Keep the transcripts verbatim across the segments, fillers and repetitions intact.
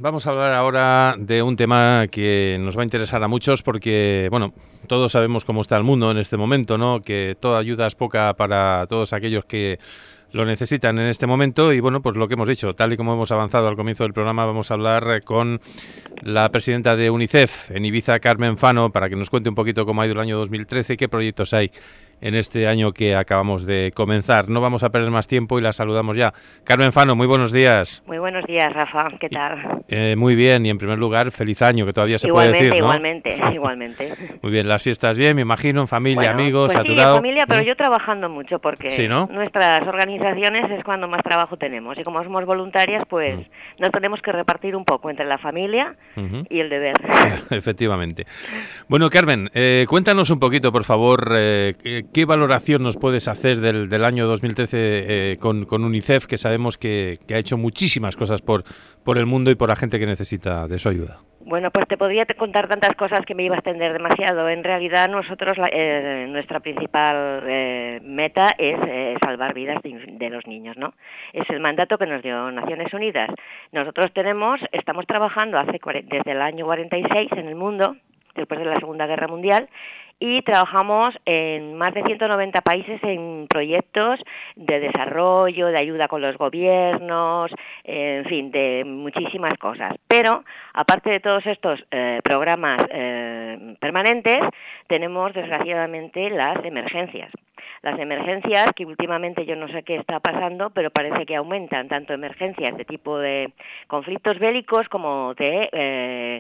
vamos a hablar ahora de un tema que nos va a interesar a muchos porque, bueno, todos sabemos cómo está el mundo en este momento, ¿no? Que toda ayuda es poca para todos aquellos que lo necesitan en este momento y, bueno, pues lo que hemos dicho, tal y como hemos avanzado al comienzo del programa, vamos a hablar con la presidenta de UNICEF en Ibiza, Carmen Fano, para que nos cuente un poquito cómo ha ido el año dos mil trece y qué proyectos hay en este año que acabamos de comenzar. No vamos a perder más tiempo y la saludamos ya. Carmen Fano, muy buenos días. Muy buenos días, Rafa. ¿Qué tal? Eh, muy bien, y en primer lugar, feliz año, que todavía se puede decir, ¿no? Igualmente, igualmente. Muy bien, las fiestas bien, me imagino, en familia, bueno, amigos, pues saturado. Sí, en familia, pero yo trabajando mucho porque sí, ¿no? nuestras organizaciones es cuando más trabajo tenemos y como somos voluntarias, pues mm. nos tenemos que repartir un poco entre la familia uh-huh. y el deber. Efectivamente. Bueno, Carmen, eh, cuéntanos un poquito, por favor, eh, qué valoración nos puedes hacer del, del año dos mil trece eh, con, con UNICEF, que sabemos que, que ha hecho muchísimas cosas por, por el mundo y por la gente que necesita de su ayuda. Bueno, pues te podría contar tantas cosas que me iba a extender demasiado. En realidad, nosotros, eh, nuestra principal eh, meta es eh, salvar vidas de, de los niños, ¿no? Es el mandato que nos dio Naciones Unidas. Nosotros tenemos, estamos trabajando hace desde el año cuarenta y seis en el mundo, después de la Segunda Guerra Mundial, y trabajamos en más de ciento noventa países en proyectos de desarrollo, de ayuda con los gobiernos, en fin, de muchísimas cosas. Pero, aparte de todos estos eh, programas eh, permanentes, tenemos desgraciadamente las emergencias. Las emergencias, que últimamente yo no sé qué está pasando, pero parece que aumentan, tanto emergencias de tipo de conflictos bélicos como de, eh,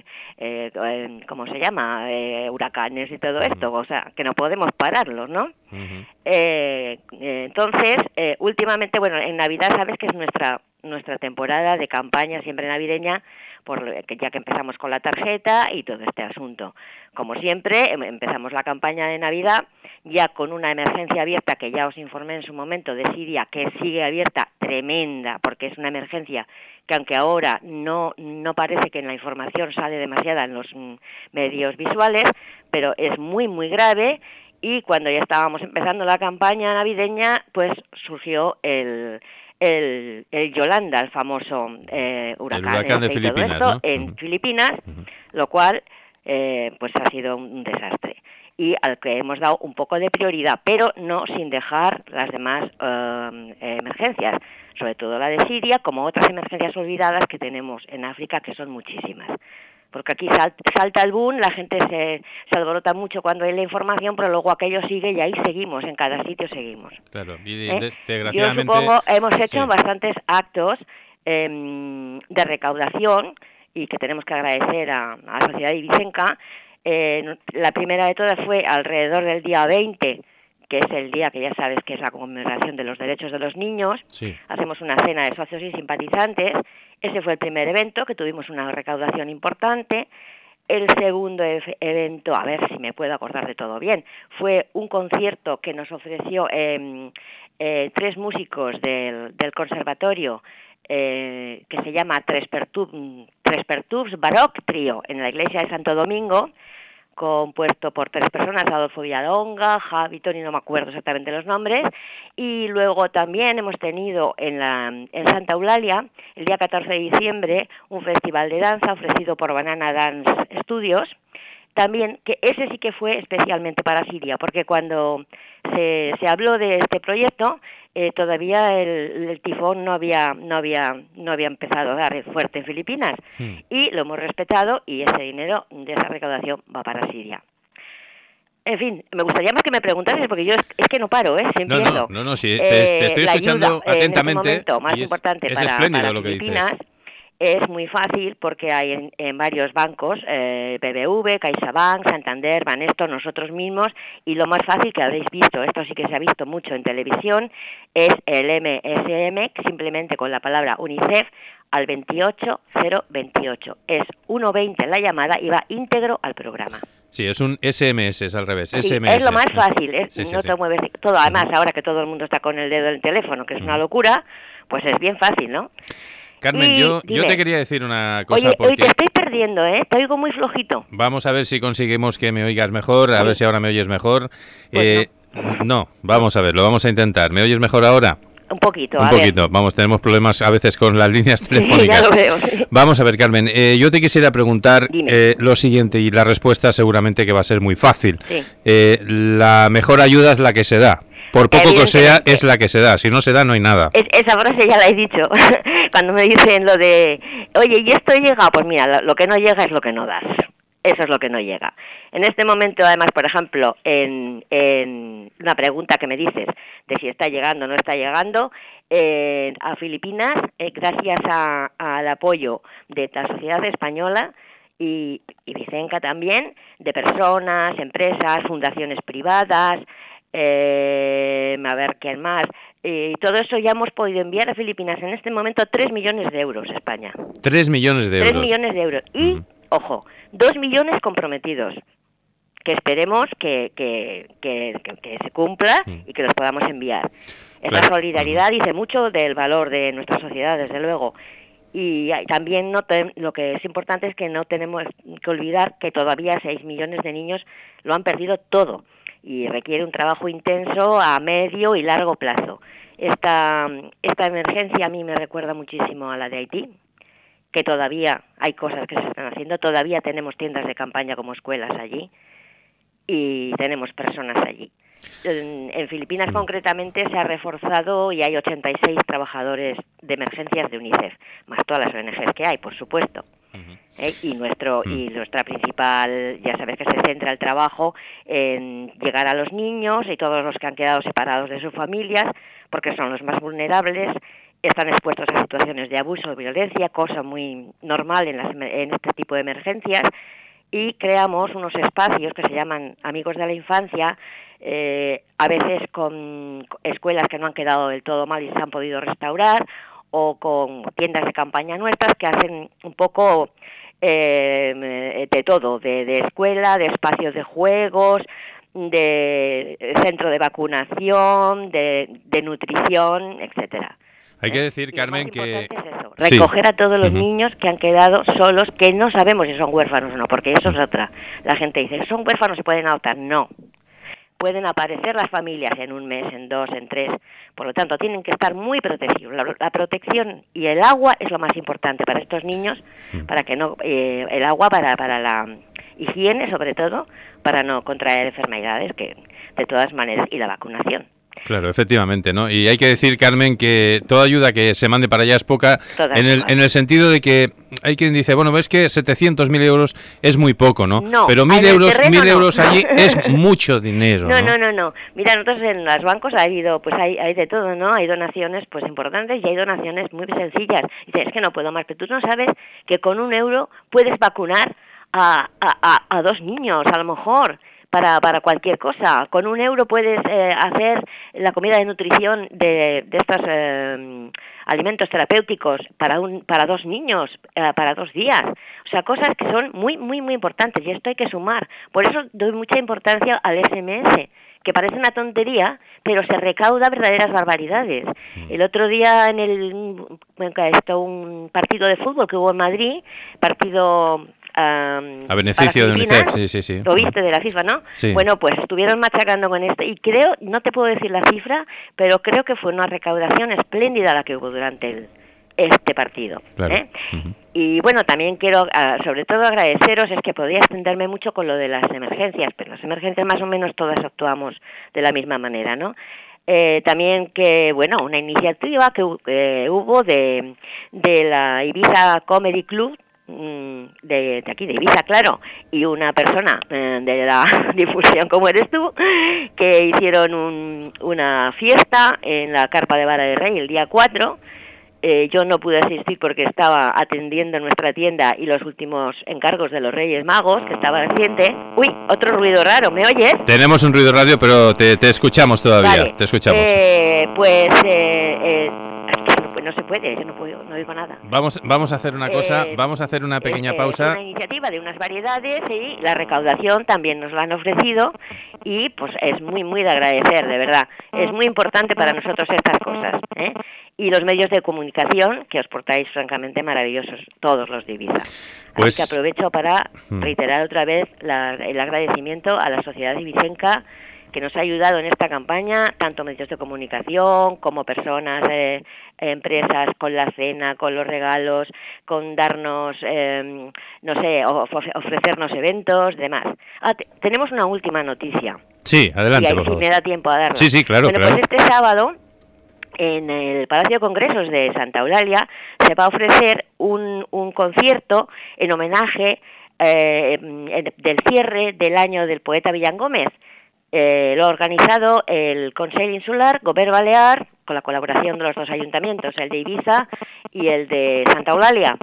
eh, ¿cómo se llama?, eh, huracanes y todo esto, o sea, que no podemos pararlos, ¿no? Uh-huh. eh, eh, entonces, eh, últimamente, bueno, en Navidad sabes que es nuestra nuestra temporada de campaña siempre navideña, por que ya que empezamos con la tarjeta y todo este asunto. Como siempre, empezamos la campaña de Navidad ya con una emergencia abierta que ya os informé en su momento de Siria, que sigue abierta, tremenda, porque es una emergencia que aunque ahora no no parece que en la información sale demasiada en los medios visuales, pero es muy, muy grave. Y cuando ya estábamos empezando la campaña navideña, pues surgió el El, el Yolanda, el famoso eh, huracán, el huracán de este Filipinas, esto, ¿no? en uh-huh. Filipinas, uh-huh. lo cual eh, pues ha sido un desastre y al que hemos dado un poco de prioridad, pero no sin dejar las demás uh, emergencias, sobre todo la de Siria, como otras emergencias olvidadas que tenemos en África, que son muchísimas. Porque aquí salta el boom, la gente se, se alborota mucho cuando hay la información, pero luego aquello sigue y ahí seguimos, en cada sitio seguimos. Claro, y ¿Eh? desgraciadamente... Yo supongo, hemos hecho sí. bastantes actos eh, de recaudación y que tenemos que agradecer a, a la sociedad ibicenca. Eh, la primera de todas fue alrededor del día veinte, que es el día que ya sabes que es la conmemoración de los derechos de los niños. Sí. Hacemos una cena de socios y simpatizantes. Ese fue el primer evento, que tuvimos una recaudación importante. El segundo e- evento, a ver si me puedo acordar de todo bien, fue un concierto que nos ofreció eh, eh, tres músicos del, del conservatorio, eh, que se llama Tres Pertubs, Tres Pertubs Baroque Trio, en la iglesia de Santo Domingo, compuesto por tres personas, Adolfo Villalonga, Javi, Toni, no me acuerdo exactamente los nombres, y luego también hemos tenido en la en Santa Eulalia, el día catorce de diciembre, un festival de danza ofrecido por Banana Dance Studios, también, que ese sí que fue especialmente para Siria, porque cuando se, se habló de este proyecto, eh, todavía el, el tifón no había no había no había empezado a dar fuerte en Filipinas, sí. Y lo hemos respetado y ese dinero de esa recaudación va para Siria. En fin, me gustaría más que me preguntases, porque yo es, es que no paro, ¿eh? Siempre no, no, no, no, sí, te, te estoy escuchando ayuda, atentamente. En este momento más y es, importante es para, para lo que Filipinas. Dices. Es muy fácil porque hay en, en varios bancos, eh, B B V, CaixaBank, Santander, Banesto, nosotros mismos, y lo más fácil que habréis visto, esto sí que se ha visto mucho en televisión, es el M S M, simplemente con la palabra UNICEF, al veintiocho cero veintiocho. Es uno veinte la llamada y va íntegro al programa. Sí, es un S M S, es al revés, sí, S M S. Es lo más fácil, es, sí, sí, no sí. te mueves todo. Además, ahora que todo el mundo está con el dedo en el teléfono, que es una locura, pues es bien fácil, ¿no? Carmen, y, yo, yo te quería decir una cosa. Oye, porque... hoy te estoy perdiendo, ¿eh? Te oigo muy flojito. Vamos a ver si conseguimos que me oigas mejor, a sí. ver si ahora me oyes mejor. Pues eh, no. no, vamos a ver, lo vamos a intentar. ¿Me oyes mejor ahora? Un poquito, Un a poquito, ver. vamos, tenemos problemas a veces con las líneas telefónicas. Sí, ya lo veo, sí. Vamos a ver, Carmen, eh, yo te quisiera preguntar eh, lo siguiente, y la respuesta seguramente que va a ser muy fácil. Sí. Eh, la mejor ayuda es la que se da. Por poco que sea, es la que se da. Si no se da, no hay nada. Es, esa frase ya la he dicho. Cuando me dicen lo de, oye, ¿y esto llega? Pues mira, lo, lo que no llega es lo que no das. Eso es lo que no llega. En este momento, además, por ejemplo, en, en una pregunta que me dices de si está llegando o no está llegando, eh, a Filipinas, eh, gracias a, al apoyo de la sociedad española y, y Vicenca también, de personas, empresas, fundaciones privadas, eh, a ver quién más, y eh, todo eso ya hemos podido enviar a Filipinas en este momento tres millones de euros a España. Tres millones de euros. Tres millones de euros. Y, uh-huh. ojo, dos millones comprometidos, que esperemos que, que, que, que, que se cumpla uh-huh. y que los podamos enviar. Esta claro. solidaridad uh-huh. dice mucho del valor de nuestra sociedad, desde luego. Y también no te, lo que es importante es que no tenemos que olvidar que todavía seis millones de niños lo han perdido todo. Y requiere un trabajo intenso a medio y largo plazo. Esta, esta emergencia a mí me recuerda muchísimo a la de Haití, que todavía hay cosas que se están haciendo, todavía tenemos tiendas de campaña como escuelas allí y tenemos personas allí. En, en Filipinas concretamente se ha reforzado y hay ochenta y seis trabajadores de emergencias de UNICEF, más todas las O N Ges que hay, por supuesto. ¿Eh? Y nuestro mm. y nuestra principal, ya sabes que se centra el trabajo en llegar a los niños y todos los que han quedado separados de sus familias, porque son los más vulnerables, están expuestos a situaciones de abuso o violencia, cosa muy normal en, las, en este tipo de emergencias, y creamos unos espacios que se llaman Amigos de la Infancia, eh, a veces con escuelas que no han quedado del todo mal y se han podido restaurar, o con tiendas de campaña nuestras que hacen un poco eh, de todo, de, de escuela, de espacios de juegos, de centro de vacunación, de, de nutrición, etcétera. Hay que decir, y Carmen, que... Es eso, recoger sí. a todos los uh-huh. niños que han quedado solos, que no sabemos si son huérfanos o no, porque eso es otra. La gente dice, son huérfanos, se pueden adoptar. No. Pueden aparecer las familias en un mes, en dos, en tres. Por lo tanto, tienen que estar muy protegidos. La, la protección y el agua es lo más importante para estos niños, uh-huh. para que no... Eh, el agua para, para la higiene, sobre todo, para no contraer enfermedades, que de todas maneras, y la vacunación. Claro, efectivamente, ¿no? Y hay que decir, Carmen, que toda ayuda que se mande para allá es poca, en el, en el sentido de que hay quien dice, bueno, ves que setecientos mil euros es muy poco, ¿no? No, pero mil euros, mil no. euros allí es mucho dinero, no, ¿no? No, no, no. Mira, nosotros en los bancos ha habido, pues hay, hay de todo, ¿no? Hay donaciones, pues importantes, y hay donaciones muy sencillas. Dices, es que no puedo más, pero tú no sabes que con un euro puedes vacunar a, a, a, a dos niños, a lo mejor. Para, para cualquier cosa. Con un euro puedes eh, hacer la comida de nutrición de, de estos eh, alimentos terapéuticos para un para dos niños, eh, para dos días. O sea, cosas que son muy, muy, muy importantes, y esto hay que sumar. Por eso doy mucha importancia al S M S, que parece una tontería, pero se recauda verdaderas barbaridades. El otro día en el esto, un partido de fútbol que hubo en Madrid, partido... Um, a beneficio de UNICEF, sí, sí, sí. Lo viste de la FIFA, ¿no? Sí. Bueno, pues estuvieron machacando con esto y creo, no te puedo decir la cifra, pero creo que fue una recaudación espléndida la que hubo durante el, este partido. Claro. ¿eh? Uh-huh. Y bueno, también quiero, uh, sobre todo agradeceros, es que podría extenderme mucho con lo de las emergencias, pero las emergencias más o menos todas actuamos de la misma manera, ¿no? Eh, también que, bueno, una iniciativa que eh, hubo de, de la Ibiza Comedy Club, De, de aquí, de Ibiza, claro, y una persona eh, de la difusión como eres tú, que hicieron un, una fiesta en la Carpa de Vara de Rey el día cuatro. Eh, yo no pude asistir porque estaba atendiendo nuestra tienda y los últimos encargos de los Reyes Magos, que estaba reciente. Uy, otro ruido raro, ¿me oyes? Tenemos un ruido radio, pero te, te escuchamos todavía, vale. te escuchamos. Eh, pues... Eh, eh, no se puede, yo no puedo, no digo nada. Vamos, vamos a hacer una cosa, eh, vamos a hacer una pequeña es, pausa. Es una iniciativa de unas variedades y la recaudación también nos la han ofrecido y pues es muy, muy de agradecer, de verdad. Es muy importante para nosotros estas cosas, ¿eh? Y los medios de comunicación, que os portáis francamente maravillosos, todos los de Ibiza. Pues, Así que aprovecho para reiterar otra vez la, el agradecimiento a la sociedad ibicenca, que nos ha ayudado en esta campaña, tanto medios de comunicación como personas, eh, empresas, con la cena, con los regalos, con darnos, eh, no sé, ofrecernos eventos, demás. Ah, te, tenemos una última noticia. Sí, adelante, y ahí por sí favor. me da tiempo a darla. Sí, sí, claro, bueno, claro. Pues este sábado, en el Palacio de Congresos de Santa Eulalia, se va a ofrecer un, un concierto en homenaje eh, del cierre del año del poeta Millán Gómez. Eh, lo ha organizado el Consell Insular, Govern Balear, con la colaboración de los dos ayuntamientos, el de Ibiza y el de Santa Eulalia.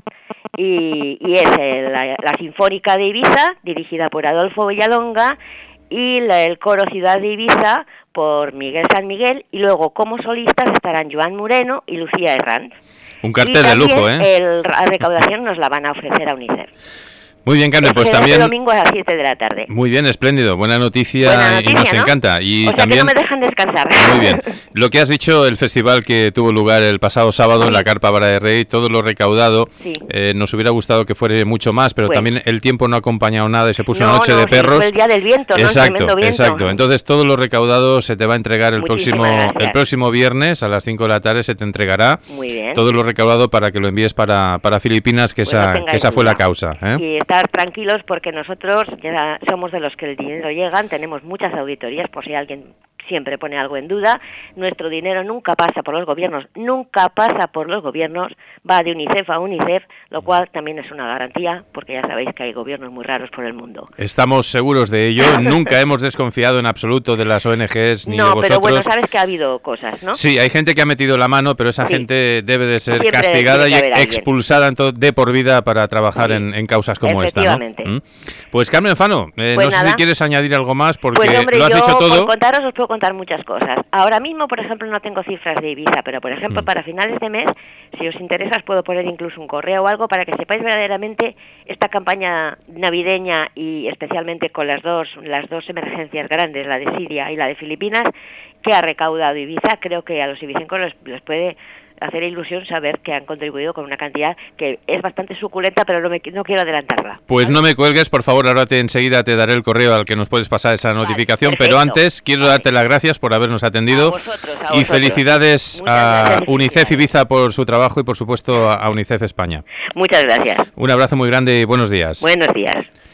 Y, y es el, la, la Sinfónica de Ibiza, dirigida por Adolfo Villalonga, y la, el Coro Ciudad de Ibiza por Miguel San Miguel, y luego como solistas estarán Joan Moreno y Lucía Herranz. Un cartel de lujo, ¿eh? El, la recaudación nos la van a ofrecer a UNICEF. Muy bien, Carmen, pues este también... domingo a las siete de la tarde. Muy bien, espléndido, buena noticia, buena noticia, y nos ¿no? encanta. Y o sea también... que no me dejan descansar. Muy bien. Lo que has dicho, el festival que tuvo lugar el pasado sábado, sí, en la Carpa Vara de Rey, todo lo recaudado, sí, eh, nos hubiera gustado que fuera mucho más, pero pues, también el tiempo no ha acompañado nada y se puso no, Noche no, de Perros. Sí, fue el día del viento, ¿no? Exacto, el viento. Exacto. Entonces todo lo recaudado se te va a entregar el próximo, el próximo viernes a las cinco de la tarde, se te entregará. Muy bien. Todo lo recaudado para que lo envíes para, para Filipinas, que, pues esa, no que esa fue la causa. ¿eh? Y estar tranquilos porque nosotros ya somos de los que el dinero llegan, tenemos muchas auditorías por si alguien siempre pone algo en duda. Nuestro dinero nunca pasa por los gobiernos, nunca pasa por los gobiernos, va de UNICEF a UNICEF, lo cual también es una garantía, porque ya sabéis que hay gobiernos muy raros por el mundo. Estamos seguros de ello, nunca hemos desconfiado en absoluto de las O N Ges ni no, de vosotros. No, pero bueno, sabes que ha habido cosas, ¿no? Sí, hay gente que ha metido la mano, pero esa sí. gente debe de ser Siempre castigada y expulsada alguien. de por vida para trabajar sí. en, en causas como esta, ¿no? ¿Mm? Pues Carmen Fano, eh, pues no nada. sé si quieres añadir algo más, porque pues, hombre, lo has yo, dicho todo. Por contaros os puedo contar muchas cosas. Ahora mismo, por ejemplo, no tengo cifras de Ibiza, pero por ejemplo, mm. para finales de mes, si os interesa, os puedo poner incluso un correo o algo para que sepáis verdaderamente esta campaña navideña y especialmente con las dos las dos emergencias grandes, la de Siria y la de Filipinas, que ha recaudado Ibiza. Creo que a los ibicencos les, les puede hacer ilusión saber que han contribuido con una cantidad que es bastante suculenta, pero no, me, no quiero adelantarla. Pues ¿vale? No me cuelgues, por favor, ahora te enseguida te daré el correo al que nos puedes pasar esa vale, notificación, perfecto. Pero antes quiero vale. darte las gracias por habernos atendido. A vosotros, a y vosotros. felicidades Muchas a gracias, UNICEF Ibiza por su trabajo y por supuesto a UNICEF España. Muchas gracias. Un abrazo muy grande y buenos días. Buenos días.